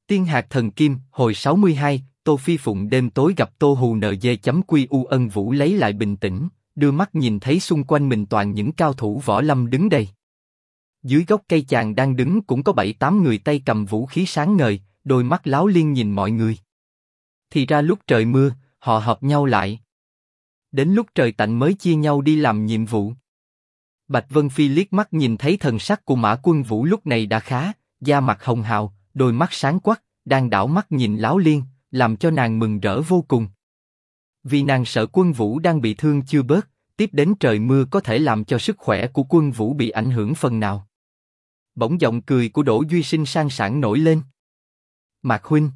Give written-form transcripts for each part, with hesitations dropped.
Tiên hạt thần kim, hồi 62, Tô Phi Phụng đêm tối gặp Tô Hù NG.QU Ân Vũ lấy lại bình tĩnh, đưa mắt nhìn thấy xung quanh mình toàn những cao thủ võ lâm đứng đây. Dưới gốc cây chàng đang đứng cũng có 7-8 người tay cầm vũ khí sáng ngời, đôi mắt láo liên nhìn mọi người. Thì ra lúc trời mưa, họ hợp nhau lại. Đến lúc trời tạnh mới chia nhau đi làm nhiệm vụ. Bạch Vân Phi liếc mắt nhìn thấy thần sắc của Mã Quân Vũ lúc này đã khá, da mặt hồng hào, đôi mắt sáng quắc, đang đảo mắt nhìn Láo Liên, làm cho nàng mừng rỡ vô cùng. Vì nàng sợ Quân Vũ đang bị thương chưa bớt, tiếp đến trời mưa có thể làm cho sức khỏe của Quân Vũ bị ảnh hưởng phần nào. Bỗng giọng cười của Đỗ Duy Sinh sang sảng nổi lên. Mạc huynh.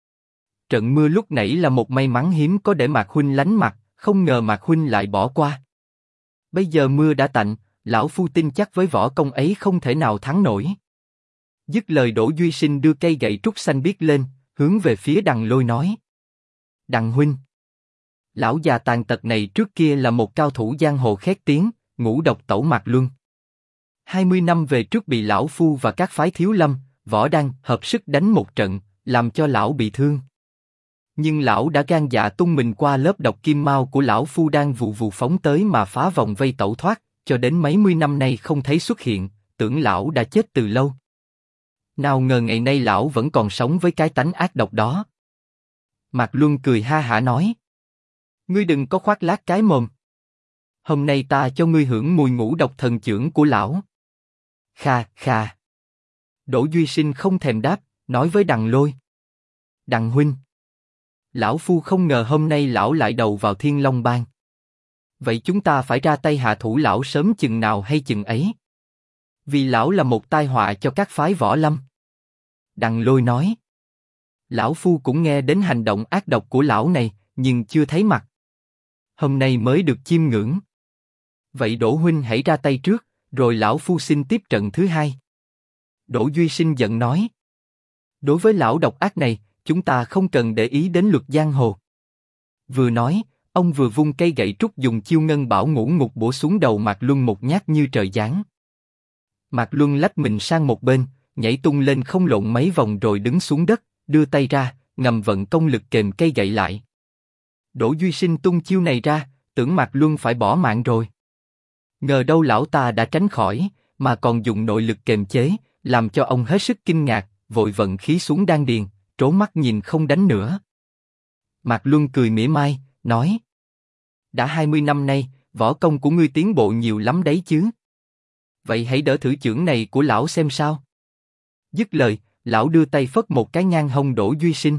Trận mưa lúc nãy là một may mắn hiếm có để Mạc huynh lánh mặt, không ngờ Mạc huynh lại bỏ qua. Bây giờ mưa đã tạnh, lão phu tin chắc với võ công ấy không thể nào thắng nổi. Dứt lời Đỗ Duy Sinh đưa cây gậy trúc xanh biếc lên, hướng về phía Đằng Lôi nói. Đằng huynh. Lão già tàn tật này trước kia là một cao thủ giang hồ khét tiếng, ngũ độc tẩu Mạc Luân. 20 năm về trước bị lão phu và các phái thiếu lâm, võ đăng hợp sức đánh một trận, làm cho lão bị thương. Nhưng lão đã gan dạ tung mình qua lớp độc kim mao của lão phu đang vù vù phóng tới mà phá vòng vây tẩu thoát, cho đến mấy mươi năm nay không thấy xuất hiện, tưởng lão đã chết từ lâu. Nào ngờ ngày nay lão vẫn còn sống với cái tánh ác độc đó. Mạc Luân cười ha hả nói. Ngươi đừng có khoác lác cái mồm. Hôm nay ta cho ngươi hưởng mùi ngũ độc thần chưởng của lão. Kha, kha. Đỗ Duy Sinh không thèm đáp, nói với Đằng Lôi. Đằng huynh. Lão phu không ngờ hôm nay lão lại đầu vào Thiên Long Bang. Vậy chúng ta phải ra tay hạ thủ lão sớm chừng nào hay chừng ấy. Vì lão là một tai họa cho các phái võ lâm. Đằng Lôi nói. Lão phu cũng nghe đến hành động ác độc của lão này, nhưng chưa thấy mặt. Hôm nay mới được chiêm ngưỡng. Vậy Đỗ huynh hãy ra tay trước, rồi lão phu xin tiếp trận thứ hai. Đỗ Duy Sinh giận nói. Đối với lão độc ác này, chúng ta không cần để ý đến luật giang hồ. Vừa nói, ông vừa vung cây gậy trúc dùng chiêu ngân bảo ngũ ngục bổ xuống đầu Mạc Luân một nhát như trời giáng. Mạc Luân lách mình sang một bên, nhảy tung lên không lộn mấy vòng rồi đứng xuống đất, đưa tay ra, ngầm vận công lực kềm cây gậy lại. Đỗ Duy Sinh tung chiêu này ra, tưởng Mạc Luân phải bỏ mạng rồi. Ngờ đâu lão ta đã tránh khỏi, mà còn dùng nội lực kềm chế, làm cho ông hết sức kinh ngạc, vội vận khí xuống đan điền, trố mắt nhìn không đánh nữa. Mạc Luân cười mỉa mai, nói: đã 20 năm nay, võ công của ngươi tiến bộ nhiều lắm đấy chứ. Vậy hãy đỡ thử chưởng này của lão xem sao. Dứt lời, lão đưa tay phất một cái ngang hông Đỗ Duy Sinh.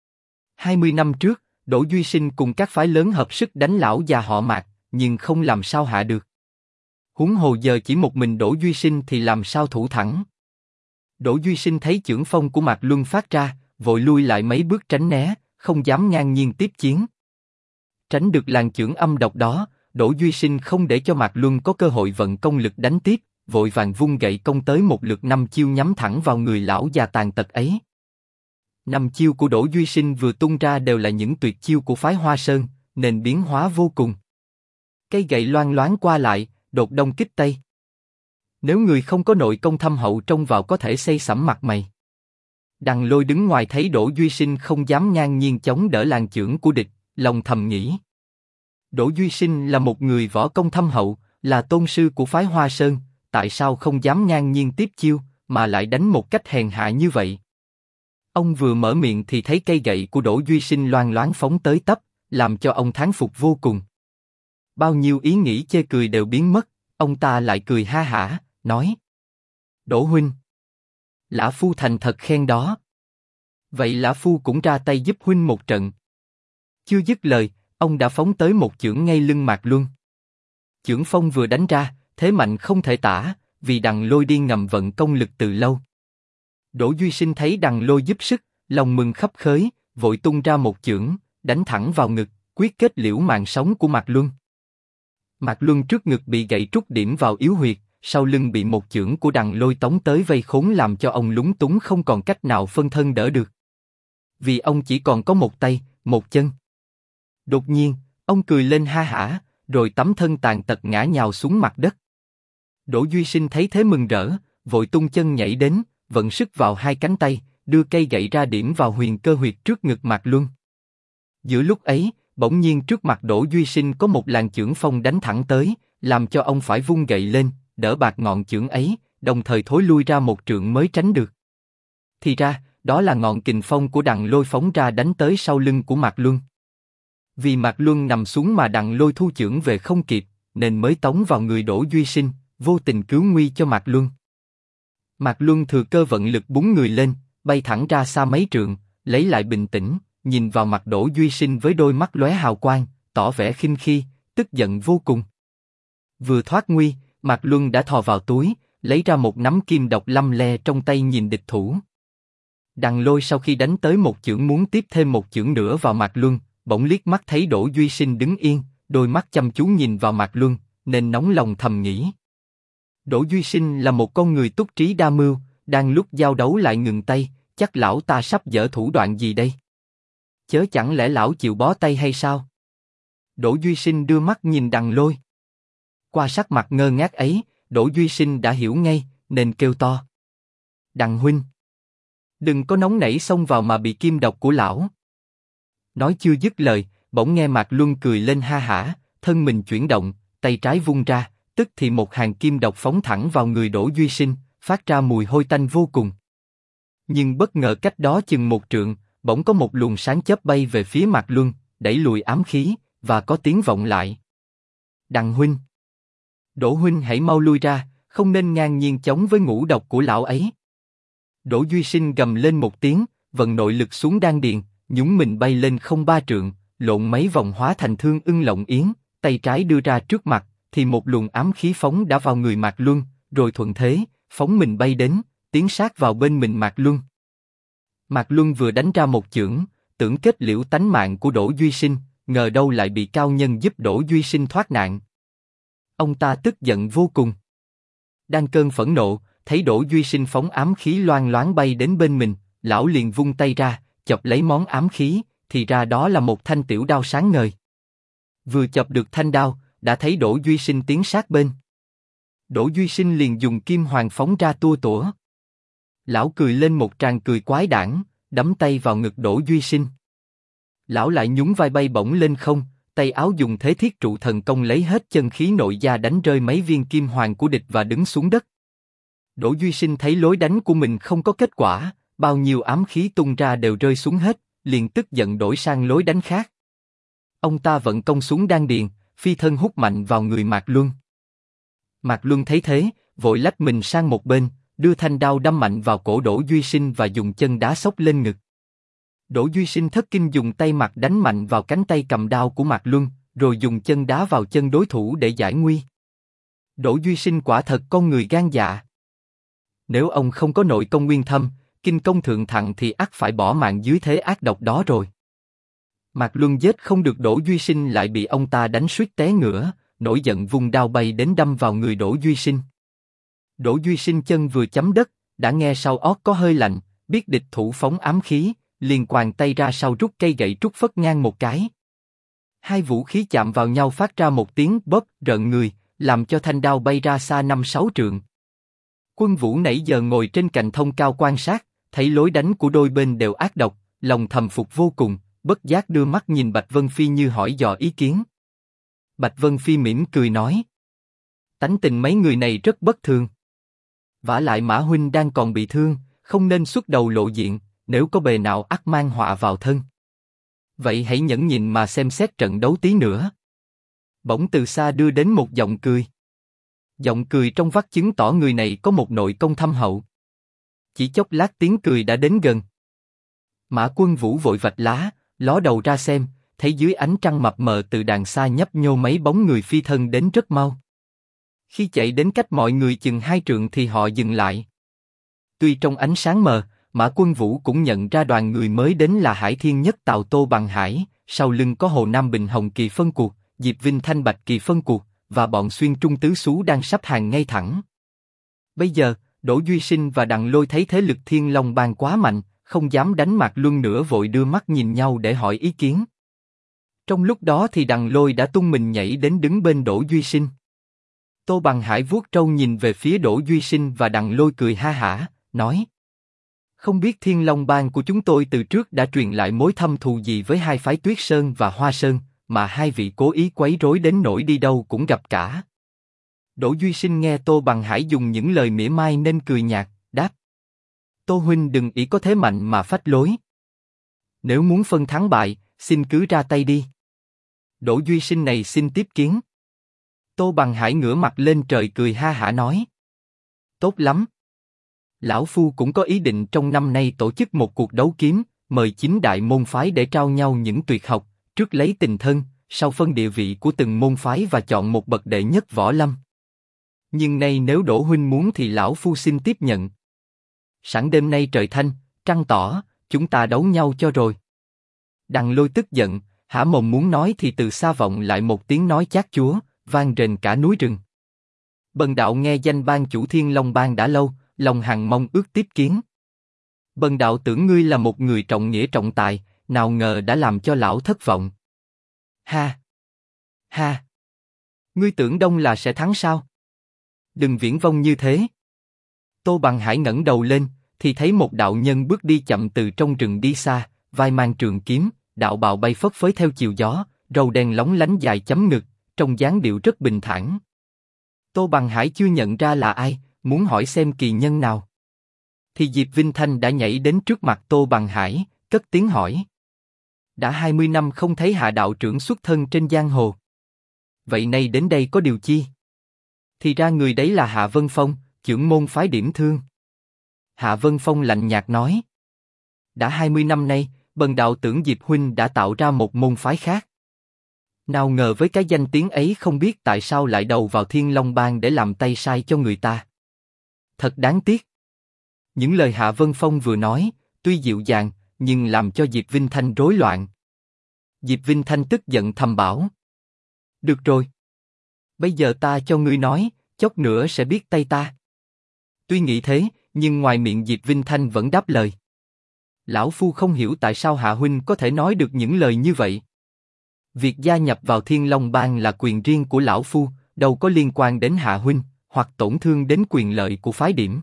20 năm trước, Đỗ Duy Sinh cùng các phái lớn hợp sức đánh lão già họ Mạc, nhưng không làm sao hạ được. Huống hồ giờ chỉ một mình Đỗ Duy Sinh thì làm sao thủ thẳng. Đỗ Duy Sinh thấy chưởng phong của Mạc Luân phát ra, vội lui lại mấy bước tránh né, không dám ngang nhiên tiếp chiến. Tránh được làn chưởng âm độc đó, Đỗ Duy Sinh không để cho Mạc Luân có cơ hội vận công lực đánh tiếp, vội vàng vung gậy công tới một lượt 5 chiêu nhắm thẳng vào người lão già tàn tật ấy. 5 chiêu của Đỗ Duy Sinh vừa tung ra đều là những tuyệt chiêu của phái Hoa Sơn, nên biến hóa vô cùng. Cây gậy loang loáng qua lại, đột đông kích tây. Nếu người không có nội công thâm hậu trông vào có thể xây sẩm mặt mày. Đằng Lôi đứng ngoài thấy Đỗ Duy Sinh không dám ngang nhiên chống đỡ làn chưởng của địch, lòng thầm nghĩ: Đỗ Duy Sinh là một người võ công thâm hậu, là tôn sư của phái Hoa Sơn, tại sao không dám ngang nhiên tiếp chiêu, mà lại đánh một cách hèn hạ như vậy? Ông vừa mở miệng thì thấy cây gậy của Đỗ Duy Sinh loang loáng phóng tới tấp, làm cho ông thán phục vô cùng. Bao nhiêu ý nghĩ chê cười đều biến mất, ông ta lại cười ha hả, nói: Đỗ huynh, lã phu thành thật khen đó. Vậy lã phu cũng ra tay giúp huynh một trận. Chưa dứt lời, ông đã phóng tới một chưởng ngay lưng Mạc Luân. Chưởng phong vừa đánh ra, thế mạnh không thể tả, vì Đằng Lôi điên ngầm vận công lực từ lâu. Đỗ Duy Sinh thấy Đằng Lôi giúp sức, lòng mừng khấp khới, vội tung ra một chưởng, đánh thẳng vào ngực, quyết kết liễu mạng sống của Mạc Luân. Mạc Luân trước ngực bị gậy trúc điểm vào yếu huyệt, sau lưng bị một chưởng của Đằng Lôi tống tới vây khốn làm cho ông lúng túng không còn cách nào phân thân đỡ được. Vì ông chỉ còn có một tay, một chân. Đột nhiên, ông cười lên ha hả, rồi tấm thân tàn tật ngã nhào xuống mặt đất. Đỗ Duy Sinh thấy thế mừng rỡ, vội tung chân nhảy đến, vận sức vào hai cánh tay, đưa cây gậy ra điểm vào huyền cơ huyệt trước ngực Mạc Luân. Giữa lúc ấy, bỗng nhiên trước mặt Đỗ Duy Sinh có một làn chưởng phong đánh thẳng tới, làm cho ông phải vung gậy lên, đỡ bạt ngọn chưởng ấy, đồng thời thối lui ra một trượng mới tránh được. Thì ra, đó là ngọn kình phong của Đặng Lôi phóng ra đánh tới sau lưng của Mạc Luân. Vì Mạc Luân nằm xuống mà Đặng Lôi thu chưởng về không kịp, nên mới tống vào người Đỗ Duy Sinh, vô tình cứu nguy cho Mạc Luân. Mạc Luân thừa cơ vận lực búng người lên, bay thẳng ra xa mấy trượng, lấy lại bình tĩnh, nhìn vào mặt Đỗ Duy Sinh với đôi mắt lóe hào quang, tỏ vẻ khinh khi, tức giận vô cùng. Vừa thoát nguy, Mạc Luân đã thò vào túi, lấy ra một nắm kim độc lăm le trong tay nhìn địch thủ. Đặng Lôi sau khi đánh tới một chưởng muốn tiếp thêm một chưởng nữa vào Mạc Luân, bỗng liếc mắt thấy Đỗ Duy Sinh đứng yên, đôi mắt chăm chú nhìn vào Mạc Luân, nên nóng lòng thầm nghĩ. Đỗ Duy Sinh là một con người túc trí đa mưu, đang lúc giao đấu lại ngừng tay, chắc lão ta sắp dở thủ đoạn gì đây? Chớ chẳng lẽ lão chịu bó tay hay sao? Đỗ Duy Sinh đưa mắt nhìn Đặng Lôi. Qua sắc mặt ngơ ngác ấy, Đỗ Duy Sinh đã hiểu ngay, nên kêu to. Đặng huynh, đừng có nóng nảy xông vào mà bị kim độc của lão. Nói chưa dứt lời, bỗng nghe Mạc Luân cười lên ha hả, thân mình chuyển động, tay trái vung ra, tức thì một hàng kim độc phóng thẳng vào người Đỗ Duy Sinh, phát ra mùi hôi tanh vô cùng. Nhưng bất ngờ cách đó chừng một trượng, bỗng có một luồng sáng chớp bay về phía Mạc Luân, đẩy lùi ám khí, và có tiếng vọng lại. Đặng huynh, Đỗ huynh hãy mau lui ra, không nên ngang nhiên chống với ngũ độc của lão ấy. Đỗ Duy Sinh gầm lên một tiếng, vận nội lực xuống đan điền, nhúng mình bay lên không ba trượng, lộn mấy vòng hóa thành thương ưng lộng yến, tay trái đưa ra trước mặt, thì một luồng ám khí phóng đã vào người Mạc Luân, rồi thuận thế, phóng mình bay đến, tiến sát vào bên mình Mạc Luân. Mạc Luân vừa đánh ra một chưởng, tưởng kết liễu tánh mạng của Đỗ Duy Sinh, ngờ đâu lại bị cao nhân giúp Đỗ Duy Sinh thoát nạn. Ông ta tức giận vô cùng. Đang cơn phẫn nộ, thấy Đỗ Duy Sinh phóng ám khí loang loáng bay đến bên mình, lão liền vung tay ra, chọc lấy món ám khí, thì ra đó là một thanh tiểu đao sáng ngời. Vừa chọc được thanh đao, đã thấy Đỗ Duy Sinh tiến sát bên. Đỗ Duy Sinh liền dùng kim hoàng phóng ra tua tủa. Lão cười lên một tràng cười quái đản, đấm tay vào ngực Đỗ Duy Sinh. Lão lại nhún vai bay bổng lên không, tay áo dùng thế thiết trụ thần công lấy hết chân khí nội gia đánh rơi mấy viên kim hoàng của địch và đứng xuống đất. Đỗ Duy Sinh thấy lối đánh của mình không có kết quả, bao nhiêu ám khí tung ra đều rơi xuống hết, liền tức giận đổi sang lối đánh khác. Ông ta vận công xuống đan điền, phi thân hút mạnh vào người Mạc Luân. Mạc Luân thấy thế, vội lách mình sang một bên, đưa thanh đao đâm mạnh vào cổ Đỗ Duy Sinh và dùng chân đá xốc lên ngực. Đỗ Duy Sinh thất kinh dùng tay mặt đánh mạnh vào cánh tay cầm đao của Mạc Luân, rồi dùng chân đá vào chân đối thủ để giải nguy. Đỗ Duy Sinh quả thật con người gan dạ. Nếu ông không có nội công nguyên thâm, kinh công thượng thặng thì ắt phải bỏ mạng dưới thế ác độc đó rồi. Mạc Luân giết không được Đỗ Duy Sinh lại bị ông ta đánh suýt té ngửa, nổi giận vung đao bay đến đâm vào người Đỗ Duy Sinh. Đỗ Duy Sinh chân vừa chấm đất, đã nghe sau ót có hơi lạnh, biết địch thủ phóng ám khí, liền quàng tay ra sau rút cây gậy trúc phất ngang một cái. Hai vũ khí chạm vào nhau phát ra một tiếng bóp rợn người, làm cho thanh đao bay ra xa 5-6 trượng. Quân Vũ nãy giờ ngồi trên cành thông cao quan sát, thấy lối đánh của đôi bên đều ác độc, lòng thầm phục vô cùng, bất giác đưa mắt nhìn Bạch Vân Phi như hỏi dò ý kiến. Bạch Vân Phi mỉm cười nói: tánh tình mấy người này rất bất thường. Vả lại Mã huynh đang còn bị thương, không nên xuất đầu lộ diện, nếu có bề nào ắt mang họa vào thân. Vậy hãy nhẫn nhịn mà xem xét trận đấu tí nữa. Bỗng từ xa đưa đến một giọng cười. Giọng cười trong vắt chứng tỏ người này có một nội công thâm hậu. Chỉ chốc lát tiếng cười đã đến gần. Mã Quân Vũ vội vạch lá, ló đầu ra xem, thấy dưới ánh trăng mập mờ từ đàng xa nhấp nhô mấy bóng người phi thân đến rất mau. Khi chạy đến cách mọi người chừng 2 trượng thì họ dừng lại. Tuy trong ánh sáng mờ, Mã Quân Vũ cũng nhận ra đoàn người mới đến là Hải Thiên Nhất Tào Tô Bằng Hải, sau lưng có Hồ Nam Bình Hồng Kỳ phân cuộc, Diệp Vinh Thanh Bạch Kỳ phân cuộc, và bọn Xuyên Trung Tứ Xú đang sắp hàng ngay thẳng. Bây giờ, Đỗ Duy Sinh và Đặng Lôi thấy thế lực Thiên Long Bang quá mạnh, không dám đánh Mạc Luân nữa, vội đưa mắt nhìn nhau để hỏi ý kiến. Trong lúc đó thì Đặng Lôi đã tung mình nhảy đến đứng bên Đỗ Duy Sinh. Tô Bằng Hải vuốt trâu nhìn về phía Đỗ Duy Sinh và Đặng Lôi cười ha hả, nói: Không biết Thiên Long Bang của chúng tôi từ trước đã truyền lại mối thâm thù gì với hai phái Tuyết Sơn và Hoa Sơn, mà hai vị cố ý quấy rối đến nỗi đi đâu cũng gặp cả. Đỗ Duy Sinh nghe Tô Bằng Hải dùng những lời mỉa mai nên cười nhạt, đáp: Tô huynh đừng ỷ có thế mạnh mà phách lối. Nếu muốn phân thắng bại, xin cứ ra tay đi. Đỗ Duy Sinh này xin tiếp kiến. Tô Bằng Hải ngửa mặt lên trời cười ha hả nói: Tốt lắm. Lão Phu cũng có ý định trong năm nay tổ chức một cuộc đấu kiếm, mời 9 đại môn phái để trao nhau những tuyệt học, trước lấy tình thân, sau phân địa vị của từng môn phái và chọn một bậc đệ nhất võ lâm. Nhưng nay nếu Đỗ huynh muốn thì lão Phu xin tiếp nhận. Sẵn đêm nay trời thanh, trăng tỏ, chúng ta đấu nhau cho rồi. Đằng Lôi tức giận, há mồm muốn nói thì từ xa vọng lại một tiếng nói chát chúa, vang rền cả núi rừng. Bần đạo nghe danh bang chủ Thiên Long Bang đã lâu, lòng hằng mong ước tiếp kiến. Bần đạo tưởng ngươi là một người trọng nghĩa trọng tài, nào ngờ đã làm cho lão thất vọng. Ha! Ha! Ngươi tưởng Đông là sẽ thắng sao? Đừng viển vông như thế. Tô Bằng Hải ngẩng đầu lên, thì thấy một đạo nhân bước đi chậm từ trong rừng đi xa, vai mang trường kiếm, đạo bào bay phất phới theo chiều gió, râu đen lóng lánh dài chấm ngực, trông dáng điệu rất bình thản. Tô Bằng Hải chưa nhận ra là ai, muốn hỏi xem kỳ nhân nào. Thì Diệp Vinh Thanh đã nhảy đến trước mặt Tô Bằng Hải, cất tiếng hỏi: đã 20 năm không thấy Hạ đạo trưởng xuất thân trên giang hồ. Vậy nay đến đây có điều chi? Thì ra người đấy là Hạ Vân Phong, trưởng môn phái Điểm Thương. Hạ Vân Phong lạnh nhạt nói: đã 20 năm nay, bần đạo tưởng Diệp huynh đã tạo ra một môn phái khác. Nào ngờ với cái danh tiếng ấy không biết tại sao lại đầu vào Thiên Long Bang để làm tay sai cho người ta. Thật đáng tiếc. Những lời Hạ Vân Phong vừa nói, tuy dịu dàng, nhưng làm cho Diệp Vinh Thanh rối loạn. Diệp Vinh Thanh tức giận thầm bảo: được rồi. Bây giờ ta cho ngươi nói, chốc nữa sẽ biết tay ta. Tuy nghĩ thế, nhưng ngoài miệng Diệp Vinh Thanh vẫn đáp lời: lão Phu không hiểu tại sao Hạ huynh có thể nói được những lời như vậy. Việc gia nhập vào Thiên Long Bang là quyền riêng của lão Phu, đâu có liên quan đến Hạ huynh, hoặc tổn thương đến quyền lợi của phái Điểm.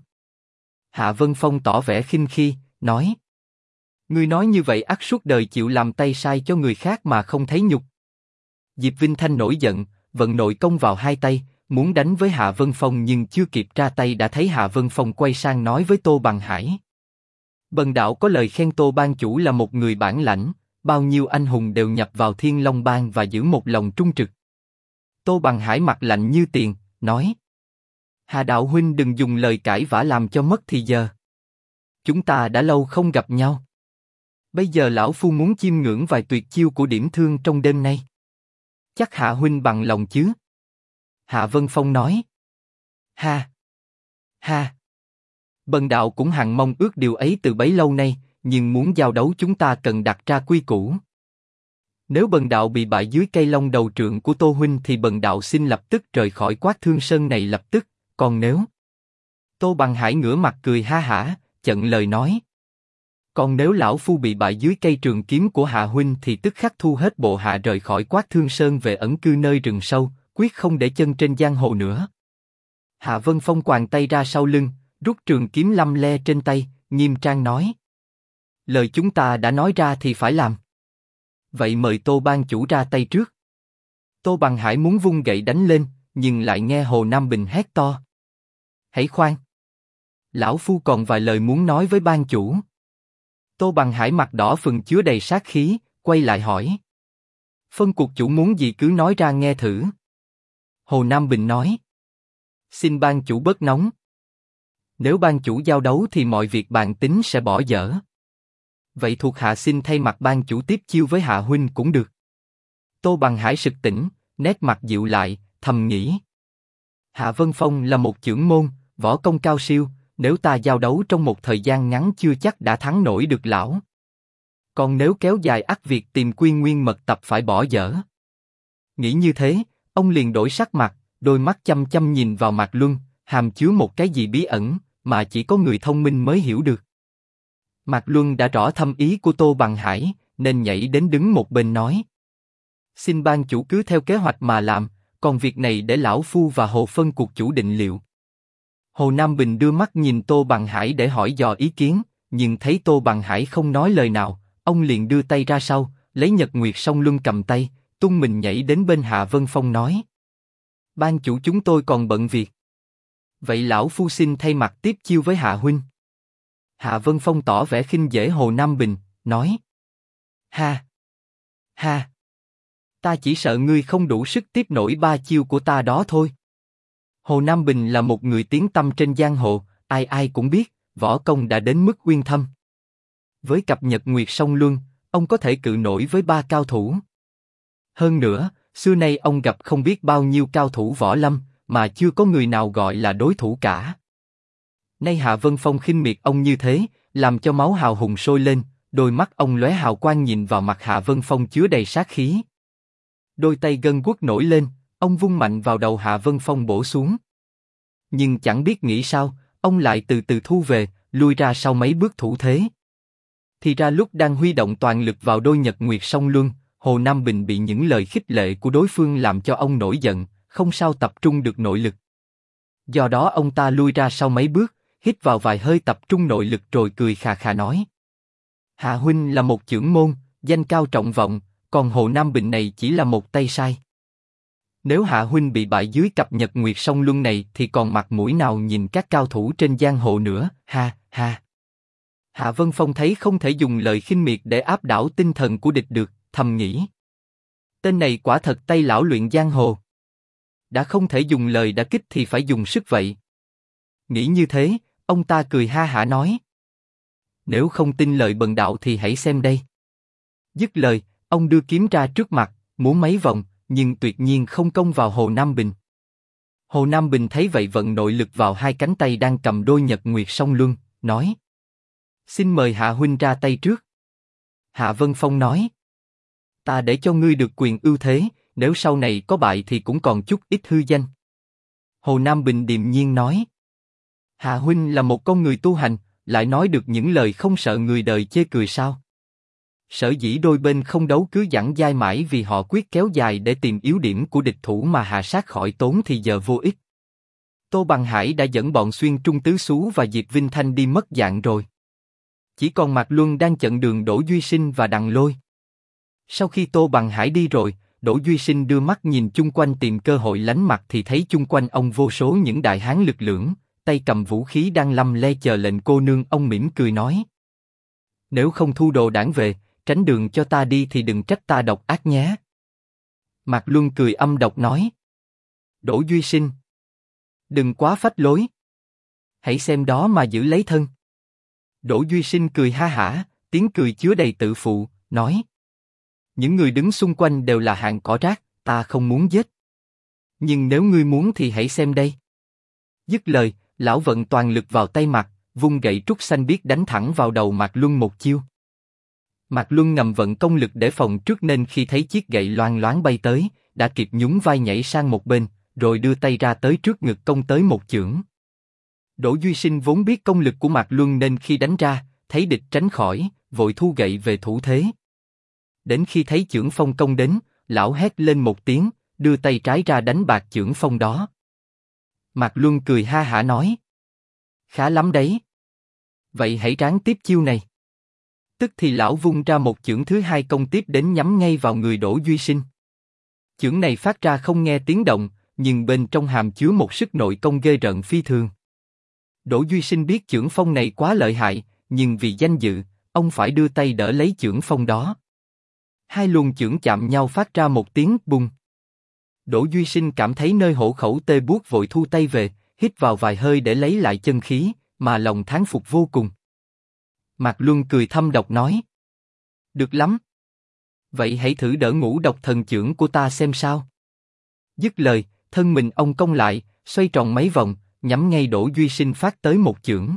Hạ Vân Phong tỏ vẻ khinh khi, nói: ngươi nói như vậy ắt suốt đời chịu làm tay sai cho người khác mà không thấy nhục. Diệp Vinh Thanh nổi giận, vận nội công vào hai tay, muốn đánh với Hạ Vân Phong nhưng chưa kịp ra tay đã thấy Hạ Vân Phong quay sang nói với Tô Bằng Hải: bần đạo có lời khen Tô Bang chủ là một người bản lãnh, bao nhiêu anh hùng đều nhập vào Thiên Long Bang và giữ một lòng trung trực. Tô Bằng Hải mặt lạnh như tiền, nói: Hạ đạo huynh đừng dùng lời cãi vã làm cho mất thì giờ. Chúng ta đã lâu không gặp nhau. Bây giờ lão Phu muốn chiêm ngưỡng vài tuyệt chiêu của Điểm Thương trong đêm nay. Chắc Hạ huynh bằng lòng chứ? Hạ Vân Phong nói: ha, ha. Bần đạo cũng hằng mong ước điều ấy từ bấy lâu nay, nhưng muốn giao đấu chúng ta cần đặt ra quy củ. Nếu bần đạo bị bại dưới cây long đầu trượng của Tô huynh thì bần đạo xin lập tức rời khỏi Quát Thương Sơn này lập tức. Còn nếu... Tô Bằng Hải ngửa mặt cười ha hả, chận lời nói: còn nếu lão Phu bị bại dưới cây trường kiếm của Hạ huynh thì tức khắc thu hết bộ hạ rời khỏi Quát Thương Sơn về ẩn cư nơi rừng sâu, quyết không để chân trên giang hồ nữa. Hạ Vân Phong quàng tay ra sau lưng, rút trường kiếm lăm le trên tay, nghiêm trang nói: lời chúng ta đã nói ra thì phải làm. Vậy mời Tô Bang chủ ra tay trước. Tô Bằng Hải muốn vung gậy đánh lên, nhưng lại nghe Hồ Nam Bình hét to: hãy khoan! Lão Phu còn vài lời muốn nói với bang chủ. Tô Bằng Hải mặt đỏ phừng chứa đầy sát khí, quay lại hỏi: phân cuộc chủ muốn gì cứ nói ra nghe thử. Hồ Nam Bình nói: xin bang chủ bớt nóng. Nếu bang chủ giao đấu thì mọi việc bàn tính sẽ bỏ dở. Vậy thuộc hạ xin thay mặt bang chủ tiếp chiêu với Hạ huynh cũng được. Tô Bằng Hải sực tỉnh, nét mặt dịu lại, thầm nghĩ: Hạ Vân Phong là một chưởng môn, võ công cao siêu, nếu ta giao đấu trong một thời gian ngắn chưa chắc đã thắng nổi được lão. Còn nếu kéo dài ắt việc tìm Quy Nguyên mật tập phải bỏ dở. Nghĩ như thế, ông liền đổi sắc mặt, đôi mắt chăm chăm nhìn vào Mạc Luân, hàm chứa một cái gì bí ẩn mà chỉ có người thông minh mới hiểu được. Mạc Luân đã rõ thâm ý của Tô Bằng Hải, nên nhảy đến đứng một bên nói: xin bang chủ cứ theo kế hoạch mà làm, còn việc này để lão Phu và Hồ phân cuộc chủ định liệu. Hồ Nam Bình đưa mắt nhìn Tô Bằng Hải để hỏi dò ý kiến, nhưng thấy Tô Bằng Hải không nói lời nào, ông liền đưa tay ra sau, lấy Nhật Nguyệt Song Luân cầm tay, tung mình nhảy đến bên Hạ Vân Phong nói: Ban chủ chúng tôi còn bận việc. Vậy lão phu xin thay mặt tiếp chiêu với Hạ huynh. Hạ Vân Phong tỏ vẻ khinh dễ Hồ Nam Bình, nói: Ha! Ha! Ta chỉ sợ ngươi không đủ sức tiếp nổi 3 chiêu của ta đó thôi. Hồ Nam Bình là một người tiếng tăm trên giang hồ, ai ai cũng biết, võ công đã đến mức uyên thâm. Với cặp Nhật Nguyệt Song Luân, ông có thể cự nổi với 3 cao thủ. Hơn nữa, xưa nay ông gặp không biết bao nhiêu cao thủ võ lâm, mà chưa có người nào gọi là đối thủ cả. Nay Hạ Vân Phong khinh miệt ông như thế, làm cho máu hào hùng sôi lên, đôi mắt ông lóe hào quang nhìn vào mặt Hạ Vân Phong chứa đầy sát khí. Đôi tay gân guốc nổi lên, ông vung mạnh vào đầu Hạ Vân Phong bổ xuống. Nhưng chẳng biết nghĩ sao, ông lại từ từ thu về, lui ra sau mấy bước thủ thế. Thì ra lúc đang huy động toàn lực vào đôi Nhật Nguyệt Song Luân, Hồ Nam Bình bị những lời khích lệ của đối phương làm cho ông nổi giận, không sao tập trung được nội lực. Do đó ông ta lui ra sau mấy bước, hít vào vài hơi tập trung nội lực rồi cười khà khà nói: Hạ huynh là một chưởng môn, danh cao trọng vọng, còn Hồ Nam Bình này chỉ là một tay sai. Nếu Hạ huynh bị bại dưới cặp Nhật Nguyệt Song Luân này thì còn mặt mũi nào nhìn các cao thủ trên giang hồ nữa, ha ha. Hạ Vân Phong thấy không thể dùng lời khinh miệt để áp đảo tinh thần của địch được, thầm nghĩ: tên này quả thật tay lão luyện giang hồ. Đã không thể dùng lời đả kích thì phải dùng sức vậy. Nghĩ như thế, ông ta cười ha hả nói: Nếu không tin lời bần đạo thì hãy xem đây. Dứt lời, ông đưa kiếm ra trước mặt, múa mấy vòng, nhưng tuyệt nhiên không công vào Hồ Nam Bình. Hồ Nam Bình thấy vậy vận nội lực vào hai cánh tay đang cầm đôi Nhật Nguyệt Song Luân, nói: Xin mời Hạ huynh ra tay trước. Hạ Vân Phong nói: Ta để cho ngươi được quyền ưu thế, nếu sau này có bại thì cũng còn chút ít hư danh. Hồ Nam Bình điềm nhiên nói: Hạ huynh là một con người tu hành, lại nói được những lời không sợ người đời chê cười sao? Sở dĩ đôi bên không đấu cứ giảng dai mãi vì họ quyết kéo dài để tìm yếu điểm của địch thủ mà hạ sát khỏi tốn thì giờ vô ích. Tô Bằng Hải đã dẫn bọn Xuyên Trung Tứ Xú và Diệp Vinh Thanh đi mất dạng rồi. Chỉ còn Mạc Luân đang chặn đường Đỗ Duy Sinh và Đằng Lôi. Sau khi Tô Bằng Hải đi rồi, Đỗ Duy Sinh đưa mắt nhìn chung quanh tìm cơ hội lánh mặt thì thấy chung quanh ông vô số những đại hán lực lưỡng, tay cầm vũ khí đang lăm le chờ lệnh cô nương. Ông mỉm cười nói: Nếu không thu đồ đảng về, tránh đường cho ta đi thì đừng trách ta độc ác nhé. Mạc Luân cười âm độc nói: Đỗ Duy Sinh, đừng quá phách lối. Hãy xem đó mà giữ lấy thân. Đỗ Duy Sinh cười ha hả, tiếng cười chứa đầy tự phụ, nói: Những người đứng xung quanh đều là hạng cỏ rác, ta không muốn giết. Nhưng nếu ngươi muốn thì hãy xem đây. Dứt lời, lão vận toàn lực vào tay mặt, vung gậy trúc xanh biếc đánh thẳng vào đầu Mạc Luân một chiêu. Mạc Luân ngầm vận công lực để phòng trước nên khi thấy chiếc gậy loang loáng bay tới, đã kịp nhún vai nhảy sang một bên, rồi đưa tay ra tới trước ngực công tới một chưởng. Đỗ Duy Sinh vốn biết công lực của Mạc Luân nên khi đánh ra, thấy địch tránh khỏi, vội thu gậy về thủ thế. Đến khi thấy chưởng phong công đến, lão hét lên một tiếng, đưa tay trái ra đánh bạc chưởng phong đó. Mạc Luân cười ha hả nói: Khá lắm đấy. Vậy hãy ráng tiếp chiêu này. Tức thì lão vung ra một chưởng thứ hai công tiếp đến nhắm ngay vào người Đỗ Duy Sinh. Chưởng này phát ra không nghe tiếng động, nhưng bên trong hàm chứa một sức nội công ghê rợn phi thường. Đỗ Duy Sinh biết chưởng phong này quá lợi hại, nhưng vì danh dự, ông phải đưa tay đỡ lấy chưởng phong đó. Hai luồng chưởng chạm nhau phát ra một tiếng bùng. Đỗ Duy Sinh cảm thấy nơi hổ khẩu tê buốt vội thu tay về, hít vào vài hơi để lấy lại chân khí, mà lòng thán phục vô cùng. Mạc Luân cười thâm độc nói: Được lắm. Vậy hãy thử đỡ Ngũ Độc Thần chưởng của ta xem sao. Dứt lời, thân mình ông cong lại, xoay tròn mấy vòng, nhắm ngay Đỗ Duy Sinh phát tới một chưởng.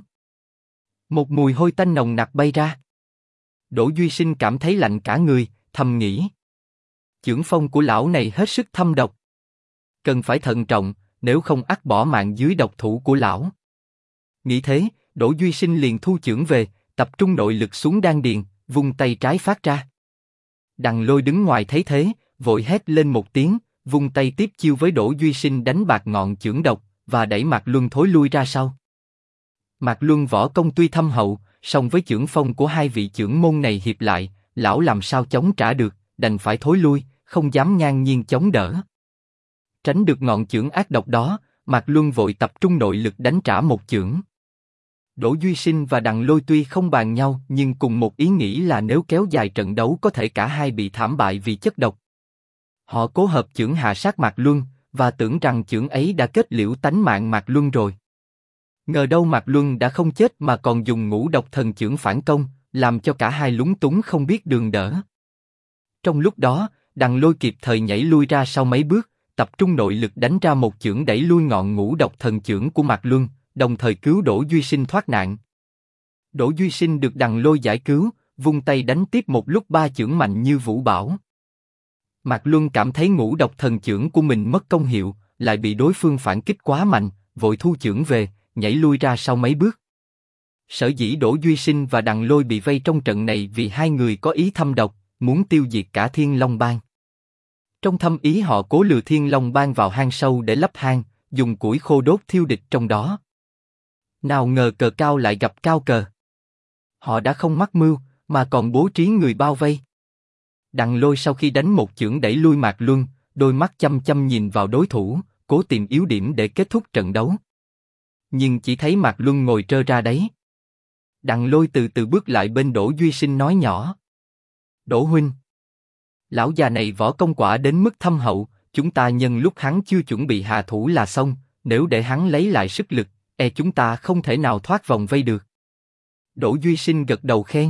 Một mùi hôi tanh nồng nặc bay ra. Đỗ Duy Sinh cảm thấy lạnh cả người, thầm nghĩ: Chưởng phong của lão này hết sức thâm độc. Cần phải thận trọng, nếu không ắt bỏ mạng dưới độc thủ của lão. Nghĩ thế, Đỗ Duy Sinh liền thu chưởng về, tập trung nội lực xuống đan điền, vung tay trái phát ra. Đằng Lôi đứng ngoài thấy thế, vội hét lên một tiếng, vung tay tiếp chiêu với Đỗ Duy Sinh đánh bạc ngọn chưởng độc và đẩy Mạc Luân thối lui ra sau. Mạc Luân võ công tuy thâm hậu, song với chưởng phong của hai vị chưởng môn này hiệp lại, lão làm sao chống trả được, đành phải thối lui, không dám ngang nhiên chống đỡ. Tránh được ngọn chưởng ác độc đó, Mạc Luân vội tập trung nội lực đánh trả một chưởng. Đỗ Duy Sinh và Đặng Lôi tuy không bàn nhau nhưng cùng một ý nghĩ là nếu kéo dài trận đấu có thể cả hai bị thảm bại vì chất độc. Họ cố hợp chưởng hạ sát Mạc Luân và tưởng rằng chưởng ấy đã kết liễu tánh mạng Mạc Luân rồi. Ngờ đâu Mạc Luân đã không chết mà còn dùng ngũ độc thần chưởng phản công, làm cho cả hai lúng túng không biết đường đỡ. Trong lúc đó, Đặng Lôi kịp thời nhảy lui ra sau mấy bước, tập trung nội lực đánh ra một chưởng đẩy lui ngọn ngũ độc thần chưởng của Mạc Luân, đồng thời cứu Đỗ Duy Sinh thoát nạn. Đỗ Duy Sinh được Đặng Lôi giải cứu, vung tay đánh tiếp một lúc ba chưởng mạnh như vũ bão. Mạc Luân cảm thấy ngũ độc thần chưởng của mình mất công hiệu, lại bị đối phương phản kích quá mạnh, vội thu chưởng về, nhảy lui ra sau mấy bước. Sở dĩ Đỗ Duy Sinh và Đặng Lôi bị vây trong trận này vì hai người có ý thâm độc, muốn tiêu diệt cả Thiên Long Bang. Trong thâm ý họ cố lừa Thiên Long Bang vào hang sâu để lấp hang, dùng củi khô đốt thiêu địch trong đó. Nào ngờ Cờ Cao lại gặp Cao Cờ. Họ đã không mắc mưu, mà còn bố trí người bao vây. Đặng Lôi sau khi đánh một chưởng đẩy lui Mạc Luân, đôi mắt chăm chăm nhìn vào đối thủ, cố tìm yếu điểm để kết thúc trận đấu. Nhưng chỉ thấy Mạc Luân ngồi trơ ra đấy. Đặng Lôi từ từ bước lại bên Đỗ Duy Sinh nói nhỏ: Đỗ huynh, lão già này võ công quả đến mức thâm hậu, chúng ta nhân lúc hắn chưa chuẩn bị hạ thủ là xong, nếu để hắn lấy lại sức lực, chúng ta không thể nào thoát vòng vây được. Đỗ Duy Sinh gật đầu khen: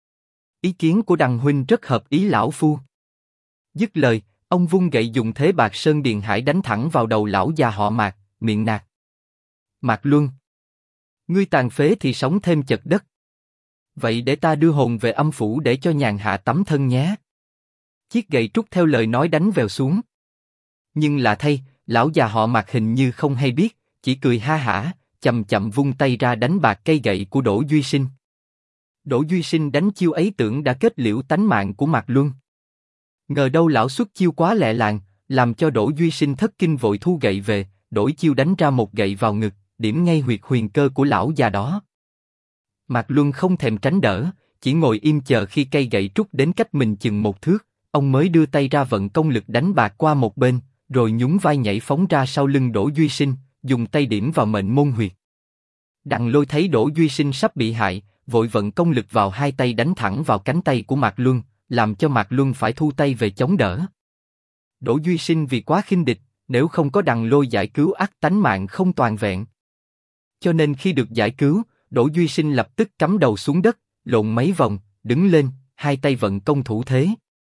Ý kiến của Đặng huynh rất hợp ý lão phu. Dứt lời, ông vung gậy dùng thế Bạc Sơn Điền Hải đánh thẳng vào đầu lão già họ Mạc, miệng nạt: Mạc Luân, ngươi tàn phế thì sống thêm chật đất. Vậy để ta đưa hồn về âm phủ để cho nhàn hạ tắm thân nhé. Chiếc gậy trúc theo lời nói đánh vèo xuống. Nhưng lạ thay, lão già họ Mạc hình như không hay biết, chỉ cười ha hả, chậm chậm vung tay ra đánh bạc cây gậy của Đỗ Duy Sinh. Đỗ Duy Sinh đánh chiêu ấy tưởng đã kết liễu tánh mạng của Mạc Luân. Ngờ đâu lão xuất chiêu quá lẹ làng, làm cho Đỗ Duy Sinh thất kinh vội thu gậy về, đổi chiêu đánh ra một gậy vào ngực, điểm ngay huyệt huyền cơ của lão già đó. Mạc Luân không thèm tránh đỡ, chỉ ngồi im chờ khi cây gậy trúc đến cách mình chừng một thước, ông mới đưa tay ra vận công lực đánh bạc qua một bên, rồi nhún vai nhảy phóng ra sau lưng Đỗ Duy Sinh, dùng tay điểm vào mệnh môn huyệt. Đặng Lôi thấy Đỗ Duy Sinh sắp bị hại, vội vận công lực vào hai tay đánh thẳng vào cánh tay của Mạc Luân, làm cho Mạc Luân phải thu tay về chống đỡ. Đỗ Duy Sinh vì quá khinh địch, nếu không có Đặng Lôi giải cứu ắt tánh mạng không toàn vẹn. Cho nên khi được giải cứu, Đỗ Duy Sinh lập tức cắm đầu xuống đất, lộn mấy vòng, đứng lên, hai tay vận công thủ thế.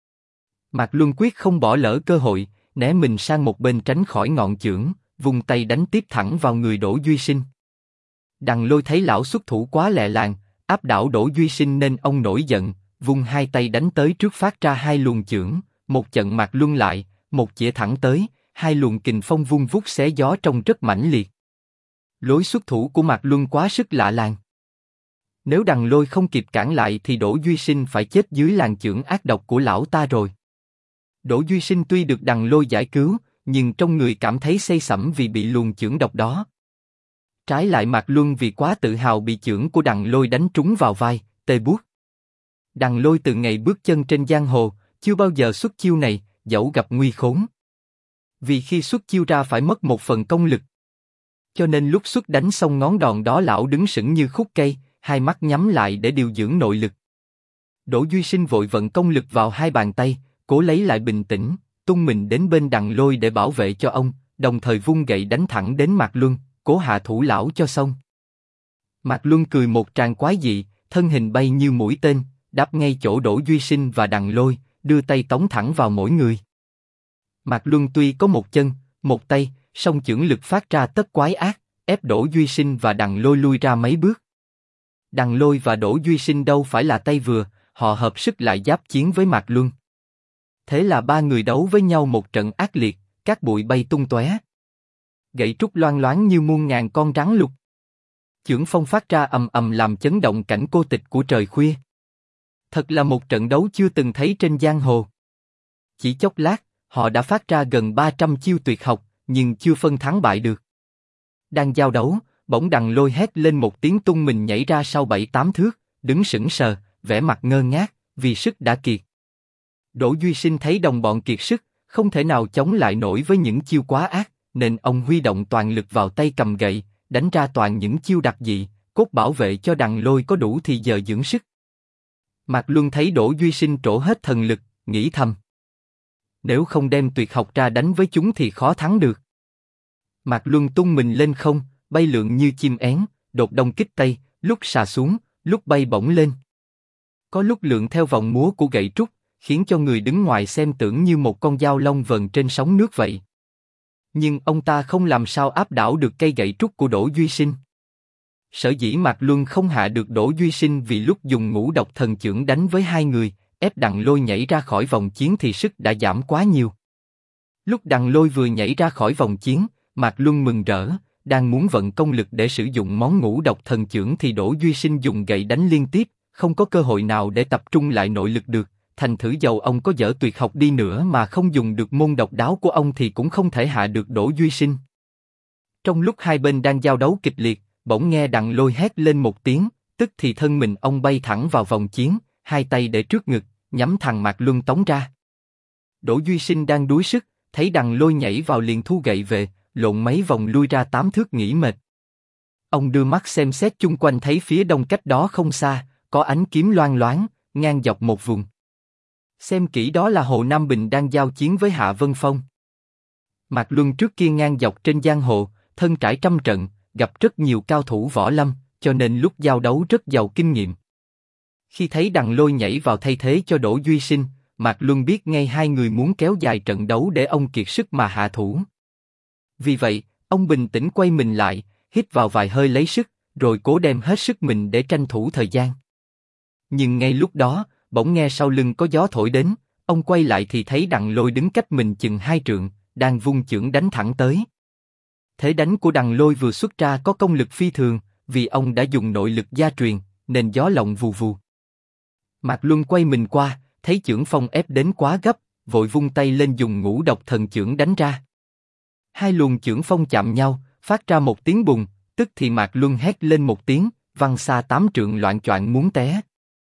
Mạc Luân quyết không bỏ lỡ cơ hội, né mình sang một bên tránh khỏi ngọn chưởng, vung tay đánh tiếp thẳng vào người Đỗ Duy Sinh. Đặng Lôi thấy lão xuất thủ quá lẹ làng, áp đảo Đỗ Duy Sinh nên ông nổi giận, vung hai tay đánh tới trước phát ra hai luồng chưởng, một chận Mạc Luân lại, một chĩa thẳng tới, hai luồng kình phong vung vút xé gió trông rất mãnh liệt. Lối xuất thủ của Mạc Luân quá sức lạ làng. Nếu Đặng Lôi không kịp cản lại thì Đỗ Duy Sinh phải chết dưới làn chưởng ác độc của lão ta rồi. Đỗ Duy Sinh tuy được Đặng Lôi giải cứu, nhưng trong người cảm thấy say sẩm vì bị luồng chưởng độc đó. Trái lại Mạc Luân vì quá tự hào bị chưởng của Đặng Lôi đánh trúng vào vai, tê buốt. Đặng Lôi từ ngày bước chân trên giang hồ, chưa bao giờ xuất chiêu này, dẫu gặp nguy khốn. Vì khi xuất chiêu ra phải mất một phần công lực. Cho nên lúc xuất đánh xong ngón đòn đó lão đứng sững như khúc cây, hai mắt nhắm lại để điều dưỡng nội lực. Đỗ Duy Sinh vội vận công lực vào hai bàn tay, cố lấy lại bình tĩnh, tung mình đến bên Đặng Lôi để bảo vệ cho ông, đồng thời vung gậy đánh thẳng đến Mạc Luân, cố hạ thủ lão cho xong. Mạc Luân cười một tràng quái dị, thân hình bay như mũi tên, đáp ngay chỗ Đỗ Duy Sinh và Đặng Lôi, đưa tay tống thẳng vào mỗi người. Mạc Luân tuy có một chân, một tay, song chưởng lực phát ra tất quái ác, ép Đỗ Duy Sinh và Đặng Lôi lui ra mấy bước. Đặng Lôi và Đỗ Duy Sinh đâu phải là tay vừa, họ hợp sức lại giáp chiến với Mạc Luân. Thế là ba người đấu với nhau một trận ác liệt, cát bụi bay tung tóe. Gậy trúc loang loáng như muôn ngàn con rắn lục. Chưởng phong phát ra ầm ầm làm chấn động cảnh cô tịch của trời khuya. Thật là một trận đấu chưa từng thấy trên giang hồ. Chỉ chốc lát, họ đã phát ra gần 300 chiêu tuyệt học, nhưng chưa phân thắng bại được. Đang giao đấu, bỗng Đặng Lôi hét lên một tiếng tung mình nhảy ra sau 7-8 thước, đứng sững sờ, vẻ mặt ngơ ngác, vì sức đã kiệt. Đỗ Duy Sinh thấy đồng bọn kiệt sức, không thể nào chống lại nổi với những chiêu quá ác, nên ông huy động toàn lực vào tay cầm gậy, đánh ra toàn những chiêu đặc dị, cốt bảo vệ cho Đằng Lôi có đủ thì giờ dưỡng sức. Mạc Luân thấy Đỗ Duy Sinh trổ hết thần lực, nghĩ thầm: nếu không đem tuyệt học ra đánh với chúng thì khó thắng được. Mạc Luân tung mình lên không, bay lượn như chim én, đột đông kích tây, lúc xà xuống, lúc bay bổng lên. Có lúc lượn theo vòng múa của gậy trúc, khiến cho người đứng ngoài xem tưởng như một con dao long vần trên sóng nước vậy. Nhưng ông ta không làm sao áp đảo được cây gậy trúc của Đỗ Duy Sinh. Sở dĩ Mạc Luân không hạ được Đỗ Duy Sinh vì lúc dùng ngũ độc thần chưởng đánh với hai người, ép Đằng Lôi nhảy ra khỏi vòng chiến thì sức đã giảm quá nhiều. Lúc Đằng Lôi vừa nhảy ra khỏi vòng chiến, Mạc Luân mừng rỡ, đang muốn vận công lực để sử dụng món ngũ độc thần chưởng thì Đỗ Duy Sinh dùng gậy đánh liên tiếp, không có cơ hội nào để tập trung lại nội lực được. Thành thử dầu ông có dở tuyệt học đi nữa mà không dùng được môn độc đáo của ông thì cũng không thể hạ được Đỗ Duy Sinh. Trong lúc hai bên đang giao đấu kịch liệt, bỗng nghe Đằng Lôi hét lên một tiếng, tức thì thân mình ông bay thẳng vào vòng chiến, hai tay để trước ngực, nhắm thằng Mạc Luân tống ra. Đỗ Duy Sinh đang đuối sức, thấy Đằng Lôi nhảy vào liền thu gậy về, lộn mấy vòng lui ra 8 thước nghỉ mệt. Ông đưa mắt xem xét chung quanh thấy phía đông cách đó không xa, có ánh kiếm loang loáng, ngang dọc một vùng. Xem kỹ đó là Hồ Nam Bình đang giao chiến với Hạ Vân Phong. Mạc Luân trước kia ngang dọc trên giang hồ, thân trải trăm trận, gặp rất nhiều cao thủ võ lâm, cho nên lúc giao đấu rất giàu kinh nghiệm. Khi thấy Đằng Lôi nhảy vào thay thế cho Đỗ Duy Sinh, Mạc Luân biết ngay hai người muốn kéo dài trận đấu để ông kiệt sức mà hạ thủ. Vì vậy, ông bình tĩnh quay mình lại, hít vào vài hơi lấy sức, rồi cố đem hết sức mình để tranh thủ thời gian. Nhưng ngay lúc đó, bỗng nghe sau lưng có gió thổi đến, ông quay lại thì thấy Đằng Lôi đứng cách mình chừng 2 trượng, đang vung chưởng đánh thẳng tới. Thế đánh của Đằng Lôi vừa xuất ra có công lực phi thường, vì ông đã dùng nội lực gia truyền, nên gió lộng vù vù. Mạc Luân quay mình qua, thấy chưởng phong ép đến quá gấp, vội vung tay lên dùng ngũ độc thần chưởng đánh ra. Hai luồng chưởng phong chạm nhau, phát ra một tiếng bùng, tức thì Mạc Luân hét lên một tiếng, văng xa 8 trượng loạng choạng muốn té.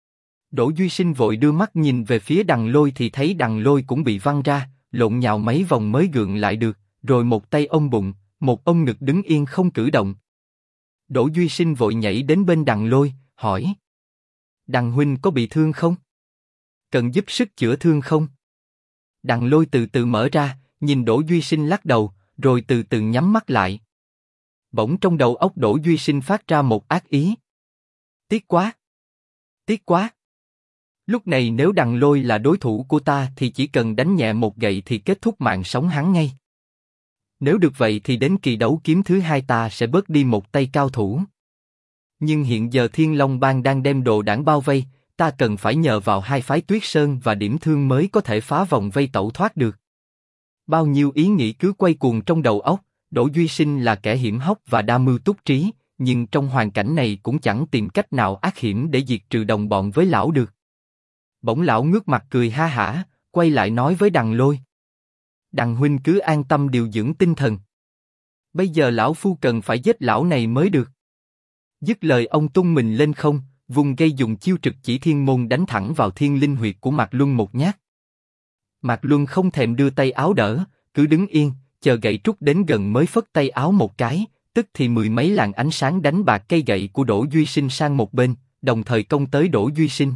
Đỗ Duy Sinh vội đưa mắt nhìn về phía Đằng Lôi thì thấy Đằng Lôi cũng bị văng ra, lộn nhào mấy vòng mới gượng lại được, rồi một tay ôm bụng, một ôm ngực đứng yên không cử động. Đỗ Duy Sinh vội nhảy đến bên Đằng Lôi, hỏi: Đằng huynh có bị thương không? Cần giúp sức chữa thương không? Đằng Lôi từ từ mở ra, nhìn Đỗ Duy Sinh lắc đầu, rồi từ từ nhắm mắt lại. Bỗng trong đầu óc Đỗ Duy Sinh phát ra một ác ý. Tiếc quá! Tiếc quá! Lúc này nếu Đằng Lôi là đối thủ của ta thì chỉ cần đánh nhẹ một gậy thì kết thúc mạng sống hắn ngay. Nếu được vậy thì đến kỳ đấu kiếm thứ 2 ta sẽ bớt đi một tay cao thủ. Nhưng hiện giờ Thiên Long Bang đang đem đồ đảng bao vây, ta cần phải nhờ vào hai phái Tuyết Sơn và Điểm Thương mới có thể phá vòng vây tẩu thoát được. Bao nhiêu ý nghĩ cứ quay cuồng trong đầu óc. Đỗ Duy Sinh là kẻ hiểm hóc và đa mưu túc trí, nhưng trong hoàn cảnh này cũng chẳng tìm cách nào ác hiểm để diệt trừ đồng bọn với lão được. Bỗng lão ngước mặt cười ha hả, quay lại nói với Đằng Lôi: Đằng huynh cứ an tâm điều dưỡng tinh thần. Bây giờ lão phu cần phải giết lão này mới được. Dứt lời ông tung mình lên không, vùng gây dùng chiêu trực chỉ thiên môn đánh thẳng vào thiên linh huyệt của Mạc Luân một nhát. Mạc Luân không thèm đưa tay áo đỡ, cứ đứng yên, chờ gậy trúc đến gần mới phất tay áo một cái, tức thì mười mấy làn ánh sáng đánh bạc cây gậy của Đỗ Duy Sinh sang một bên, đồng thời công tới Đỗ Duy Sinh.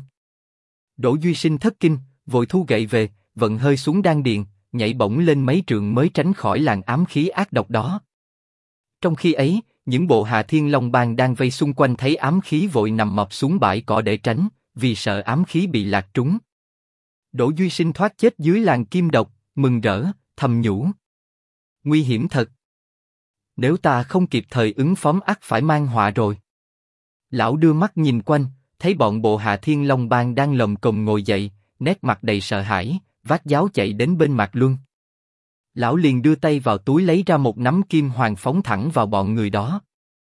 Đỗ Duy Sinh thất kinh, vội thu gậy về, vận hơi xuống đan điền, nhảy bổng lên mấy trượng mới tránh khỏi làn ám khí ác độc đó. Trong khi ấy, những bộ hạ Thiên Long Bang đang vây xung quanh thấy ám khí vội nằm mập xuống bãi cỏ để tránh, vì sợ ám khí bị lạc trúng. Đỗ Duy Sinh thoát chết dưới làn kim độc, mừng rỡ, thầm nhủ: nguy hiểm thật. Nếu ta không kịp thời ứng phó ắt phải mang họa rồi. Lão đưa mắt nhìn quanh, thấy bọn bộ hạ Thiên Long Bang đang lồm cồm ngồi dậy, nét mặt đầy sợ hãi, vác giáo chạy đến bên Mạc Luân. Lão liền đưa tay vào túi lấy ra một nắm kim hoàng phóng thẳng vào bọn người đó.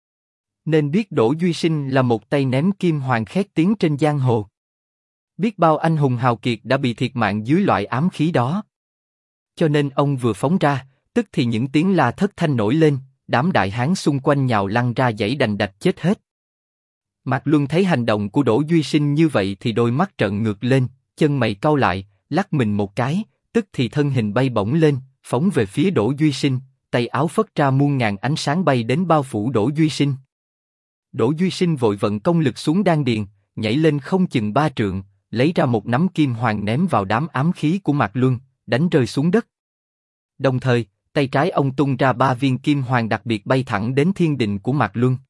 Nên biết Đỗ Duy Sinh là một tay ném kim hoàng khét tiếng trên giang hồ. Biết bao anh hùng hào kiệt đã bị thiệt mạng dưới loại ám khí đó. Cho nên ông vừa phóng ra, tức thì những tiếng la thất thanh nổi lên, đám đại hán xung quanh nhào lăn ra giãy đành đạch chết hết. Mạc Luân thấy hành động của Đỗ Duy Sinh như vậy thì đôi mắt trợn ngược lên, chân mày cau lại, lắc mình một cái, tức thì thân hình bay bổng lên, phóng về phía Đỗ Duy Sinh, tay áo phất ra muôn ngàn ánh sáng bay đến bao phủ Đỗ Duy Sinh. Đỗ Duy Sinh vội vận công lực xuống đan điền, nhảy lên không chừng 3 trượng, lấy ra một nắm kim hoàng ném vào đám ám khí của Mạc Luân, đánh rơi xuống đất. Đồng thời, tay trái ông tung ra 3 viên kim hoàng đặc biệt bay thẳng đến thiên đình của Mạc Luân.